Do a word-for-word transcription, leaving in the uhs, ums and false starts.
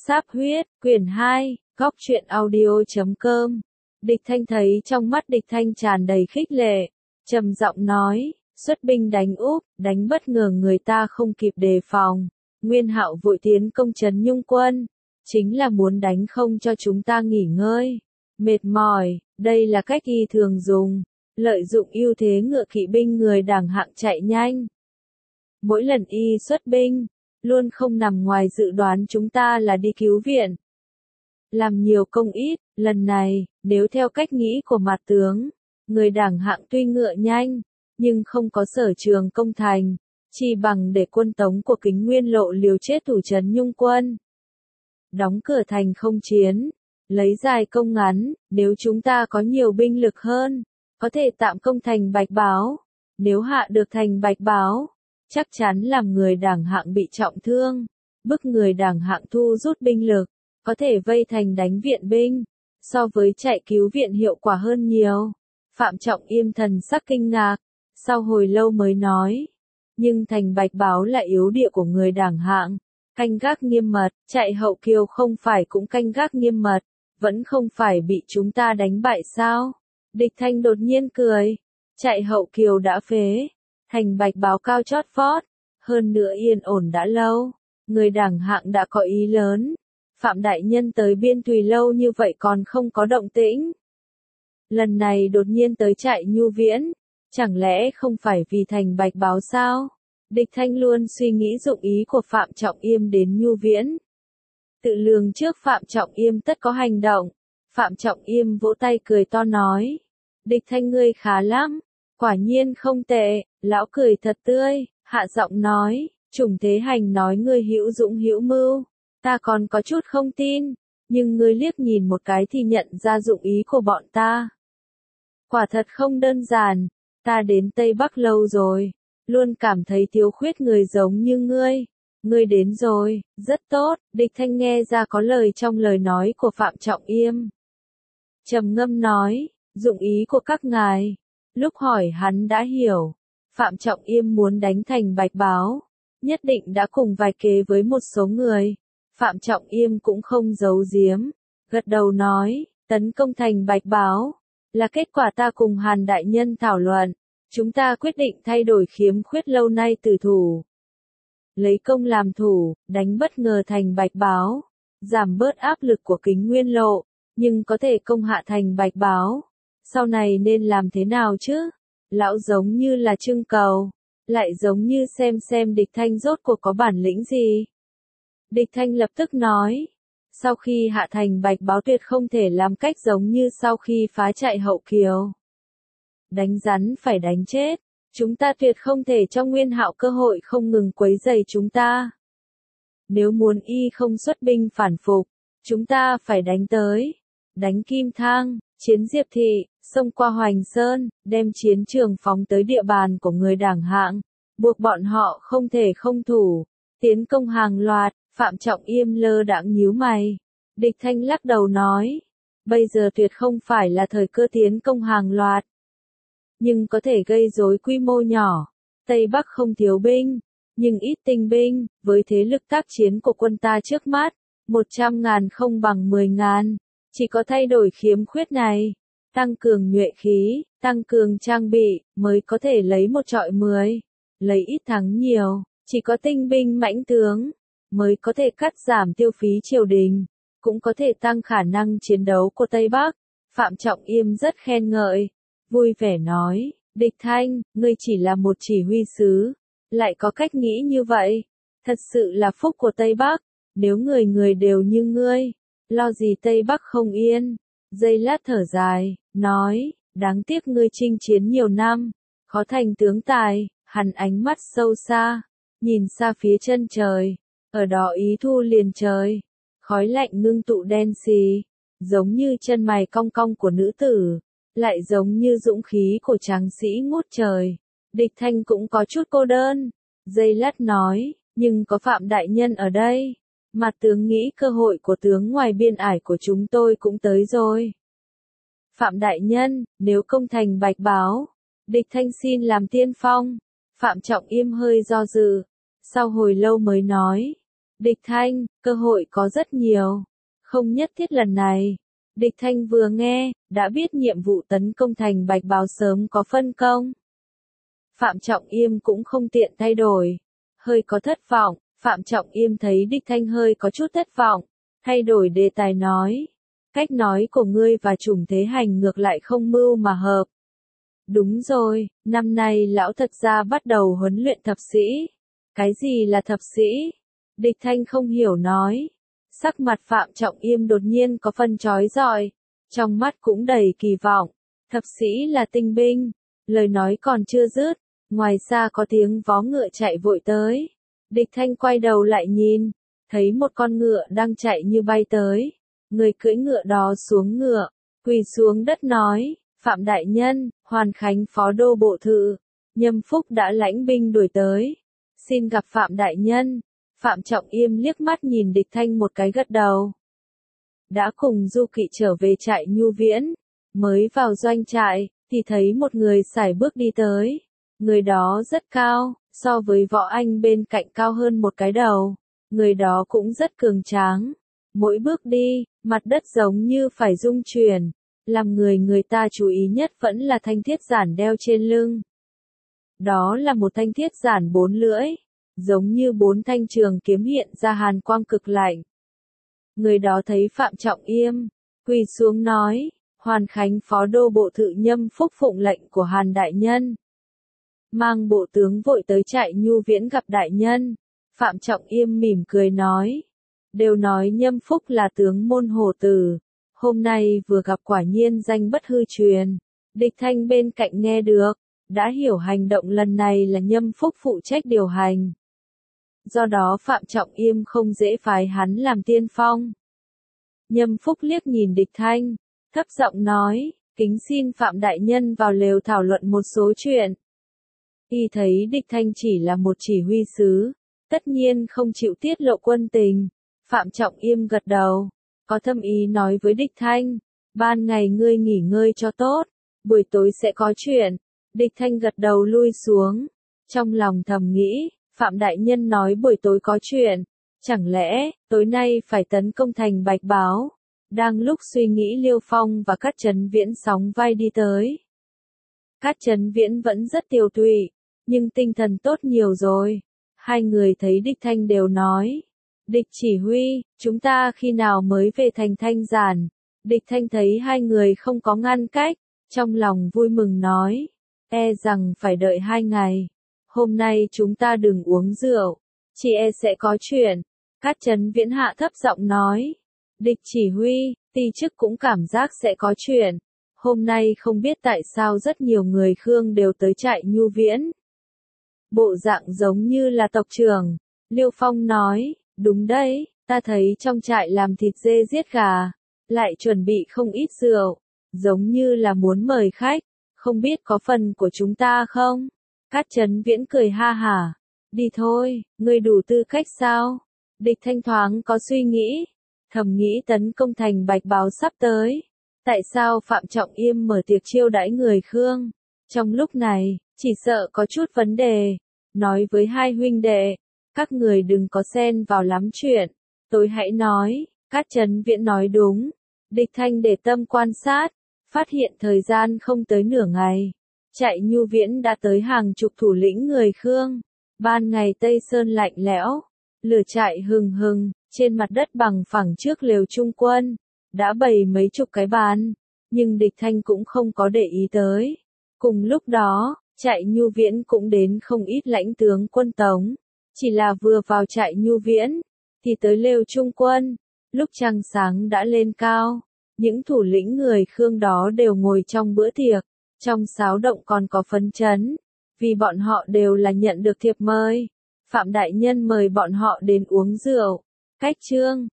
Sáp huyết, quyển hai, góc truyện audio chấm com. Địch Thanh thấy trong mắt Địch Thanh tràn đầy khích lệ, trầm giọng nói, xuất binh đánh Úc, đánh bất ngờ người ta không kịp đề phòng. Nguyên Hạo vội tiến công trấn Nhung quân, chính là muốn đánh không cho chúng ta nghỉ ngơi, mệt mỏi, đây là cách y thường dùng, lợi dụng ưu thế ngựa kỵ binh người đảng hạng chạy nhanh. Mỗi lần y xuất binh, luôn không nằm ngoài dự đoán chúng ta là đi cứu viện. Làm nhiều công ít, lần này, nếu theo cách nghĩ của mặt tướng, người đảng hạng tuy ngựa nhanh, nhưng không có sở trường công thành, chỉ bằng để quân Tống của Kính Nguyên Lộ liều chết thủ trấn Nhung quân. Đóng cửa thành không chiến, lấy dài công ngắn, nếu chúng ta có nhiều binh lực hơn, có thể tạm công thành Bạch Báo. Nếu hạ được thành Bạch Báo, chắc chắn làm người đảng hạng bị trọng thương, bức người đảng hạng thu rút binh lực, có thể vây thành đánh viện binh, so với chạy cứu viện hiệu quả hơn nhiều. Phạm Trọng Yêm thần sắc kinh ngạc, sau hồi lâu mới nói, nhưng thành Bạch Báo là yếu địa của người đảng hạng, canh gác nghiêm mật, chạy Hậu Kiều không phải cũng canh gác nghiêm mật, vẫn không phải bị chúng ta đánh bại sao? Địch Thanh đột nhiên cười, chạy Hậu Kiều đã phế, thành Bạch Báo cao chót vót, hơn nữa yên ổn đã lâu, người đảng hạng đã có ý lớn. Phạm đại nhân tới Biên Thùy lâu như vậy còn không có động tĩnh. Lần này đột nhiên tới chạy Nhu Viễn, chẳng lẽ không phải vì thành Bạch Báo sao? Địch Thanh luôn suy nghĩ dụng ý của Phạm Trọng Yêm đến Nhu Viễn. Tự lường trước Phạm Trọng Yêm tất có hành động, Phạm Trọng Yêm vỗ tay cười to nói, Địch Thanh ngươi khá lắm, quả nhiên không tệ, lão cười thật tươi, hạ giọng nói, Trùng Thế Hành nói ngươi hữu dũng hữu mưu. Ta còn có chút không tin, nhưng ngươi liếc nhìn một cái thì nhận ra dụng ý của bọn ta. Quả thật không đơn giản, ta đến Tây Bắc lâu rồi, luôn cảm thấy thiếu khuyết người giống như ngươi. Ngươi đến rồi, rất tốt, Địch Thanh nghe ra có lời trong lời nói của Phạm Trọng Yêm. Trầm ngâm nói, dụng ý của các ngài. Lúc hỏi hắn đã hiểu, Phạm Trọng Yêm muốn đánh thành Bạch Báo, nhất định đã cùng vài kế với một số người. Phạm Trọng Yêm cũng không giấu giếm, gật đầu nói, tấn công thành Bạch Báo, là kết quả ta cùng Hàn đại nhân thảo luận, chúng ta quyết định thay đổi khiếm khuyết lâu nay từ thủ. Lấy công làm thủ, đánh bất ngờ thành Bạch Báo, giảm bớt áp lực của Kính Nguyên Lộ, nhưng có thể công hạ thành Bạch Báo. Sau này nên làm thế nào chứ? Lão giống như là trưng cầu, lại giống như xem xem Địch Thanh rốt cuộc có bản lĩnh gì. Địch Thanh lập tức nói, sau khi hạ thành Bạch Báo tuyệt không thể làm cách giống như sau khi phá chạy Hậu Kiều. Đánh rắn phải đánh chết, chúng ta tuyệt không thể cho Nguyên Hạo cơ hội không ngừng quấy rầy chúng ta. Nếu muốn y không xuất binh phản phục, chúng ta phải đánh tới, đánh Kim Thang, chiến Diệp Thị, xông qua Hoành Sơn, đem chiến trường phóng tới địa bàn của người đảng hạng, buộc bọn họ không thể không thủ, tiến công hàng loạt. Phạm Trọng Yêm lơ đãng nhíu mày. Địch Thanh lắc đầu nói, bây giờ tuyệt không phải là thời cơ tiến công hàng loạt, nhưng có thể gây rối quy mô nhỏ. Tây Bắc không thiếu binh, nhưng ít tinh binh, với thế lực tác chiến của quân ta trước mắt, một trăm ngàn không bằng mười ngàn, chỉ có thay đổi khiếm khuyết này, tăng cường nhuệ khí, tăng cường trang bị, mới có thể lấy một trọi mười, lấy ít thắng nhiều, chỉ có tinh binh mãnh tướng mới có thể cắt giảm tiêu phí triều đình, cũng có thể tăng khả năng chiến đấu của Tây Bắc. Phạm Trọng Yêm rất khen ngợi, vui vẻ nói, Địch Thanh, ngươi chỉ là một chỉ huy sứ, lại có cách nghĩ như vậy, thật sự là phúc của Tây Bắc, nếu người người đều như ngươi, lo gì Tây Bắc không yên. Giây lát thở dài, nói, đáng tiếc ngươi chinh chiến nhiều năm, khó thành tướng tài. Hắn ánh mắt sâu xa, nhìn xa phía chân trời. Ở đó ý thu liền trời, khói lạnh ngưng tụ đen xì, giống như chân mày cong cong của nữ tử, lại giống như dũng khí của tráng sĩ ngút trời. Địch Thanh cũng có chút cô đơn, giây lát nói, nhưng có Phạm đại nhân ở đây, mặt tướng nghĩ cơ hội của tướng ngoài biên ải của chúng tôi cũng tới rồi. Phạm đại nhân, nếu công thành Bạch Báo, Địch Thanh xin làm tiên phong. Phạm Trọng Yêm hơi do dự, sau hồi lâu mới nói, Địch Thanh, cơ hội có rất nhiều. Không nhất thiết lần này. Địch Thanh vừa nghe, đã biết nhiệm vụ tấn công thành Bạch Báo sớm có phân công. Phạm Trọng Yêm cũng không tiện thay đổi. Hơi có thất vọng, Phạm Trọng Yêm thấy Địch Thanh hơi có chút thất vọng. Thay đổi đề tài nói. Cách nói của ngươi và Trùng Thế Hành ngược lại không mưu mà hợp. Đúng rồi, năm nay lão thật ra bắt đầu huấn luyện thập sĩ. Cái gì là thập sĩ? Địch Thanh không hiểu nói. Sắc mặt Phạm Trọng Yêm đột nhiên có phần chói rọi, trong mắt cũng đầy kỳ vọng. Thập sĩ là tinh binh. Lời nói còn chưa dứt, ngoài xa có tiếng vó ngựa chạy vội tới. Địch Thanh quay đầu lại nhìn, thấy một con ngựa đang chạy như bay tới. Người cưỡi ngựa đó xuống ngựa, quỳ xuống đất nói, Phạm Đại Nhân, Hoàn Khánh Phó Đô Bộ Thự, Nhâm Phúc đã lãnh binh đuổi tới. Xin gặp Phạm Đại Nhân. Phạm Trọng Yêm liếc mắt nhìn Địch Thanh một cái gật đầu. Đã cùng Du Kỵ trở về trại Nhu Viễn, mới vào doanh trại, thì thấy một người sải bước đi tới. Người đó rất cao, so với Võ Anh bên cạnh cao hơn một cái đầu. Người đó cũng rất cường tráng. Mỗi bước đi, mặt đất giống như phải rung chuyển. Làm người người ta chú ý nhất vẫn là thanh thiết giản đeo trên lưng. Đó là một thanh thiết giản bốn lưỡi, giống như bốn thanh trường kiếm hiện ra hàn quang cực lạnh. Người đó thấy Phạm Trọng Yêm, quỳ xuống nói, Hoàn Khánh Phó Đô Bộ Thự Nhâm Phúc phụng lệnh của Hàn Đại Nhân. Mang bộ tướng vội tới trại Nhu Viễn gặp Đại Nhân. Phạm Trọng Yêm mỉm cười nói, đều nói Nhâm Phúc là tướng môn hổ tử. Hôm nay vừa gặp quả nhiên danh bất hư truyền. Địch Thanh bên cạnh nghe được, đã hiểu hành động lần này là Nhâm Phúc phụ trách điều hành. Do đó Phạm Trọng Yêm không dễ phái hắn làm tiên phong. Nhâm Phúc liếc nhìn Địch Thanh, thấp giọng nói, kính xin Phạm Đại Nhân vào lều thảo luận một số chuyện. Y thấy Địch Thanh chỉ là một chỉ huy sứ, tất nhiên không chịu tiết lộ quân tình. Phạm Trọng Yêm gật đầu, có thâm ý nói với Địch Thanh, ban ngày ngươi nghỉ ngơi cho tốt, buổi tối sẽ có chuyện. Địch Thanh gật đầu lui xuống, trong lòng thầm nghĩ, Phạm Đại Nhân nói buổi tối có chuyện, chẳng lẽ, tối nay phải tấn công thành Bạch Báo. Đang lúc suy nghĩ Liêu Phong và Cát Trấn Viễn sóng vai đi tới. Cát Trấn Viễn vẫn rất tiều tụy, nhưng tinh thần tốt nhiều rồi. Hai người thấy Địch Thanh đều nói, Địch chỉ huy, chúng ta khi nào mới về thành Thanh Giản. Địch Thanh thấy hai người không có ngăn cách, trong lòng vui mừng nói, e rằng phải đợi hai ngày. Hôm nay chúng ta đừng uống rượu, chỉ e sẽ có chuyện. Cát Trấn Viễn hạ thấp giọng nói, Địch chỉ huy, ti chức cũng cảm giác sẽ có chuyện. Hôm nay không biết tại sao rất nhiều người Khương đều tới trại Nhu Viễn. Bộ dạng giống như là tộc trưởng. Liêu Phong nói, đúng đấy, ta thấy trong trại làm thịt dê giết gà, lại chuẩn bị không ít rượu, giống như là muốn mời khách, không biết có phần của chúng ta không? Cát Trấn Viễn cười ha hả, đi thôi, ngươi đủ tư cách sao? Địch Thanh thoáng có suy nghĩ, thầm nghĩ tấn công thành Bạch Báo sắp tới. Tại sao Phạm Trọng Yêm mở tiệc chiêu đãi người Khương? Trong lúc này, chỉ sợ có chút vấn đề. Nói với hai huynh đệ, các người đừng có xen vào lắm chuyện. Tôi hãy nói, Cát Trấn Viễn nói đúng. Địch Thanh để tâm quan sát, phát hiện thời gian không tới nửa ngày. Trại Nhu Viễn đã tới hàng chục thủ lĩnh người Khương. Ban ngày Tây Sơn lạnh lẽo, lửa trại hừng hừng, trên mặt đất bằng phẳng trước lều trung quân, đã bày mấy chục cái bàn, nhưng Địch Thanh cũng không có để ý tới. Cùng lúc đó, trại Nhu Viễn cũng đến không ít lãnh tướng quân Tống, chỉ là vừa vào trại Nhu Viễn, thì tới lều trung quân, lúc trăng sáng đã lên cao, những thủ lĩnh người Khương đó đều ngồi trong bữa tiệc, trong xáo động còn có phấn chấn, vì bọn họ đều là nhận được thiệp mời. Phạm Đại Nhân mời bọn họ đến uống rượu. Cách chương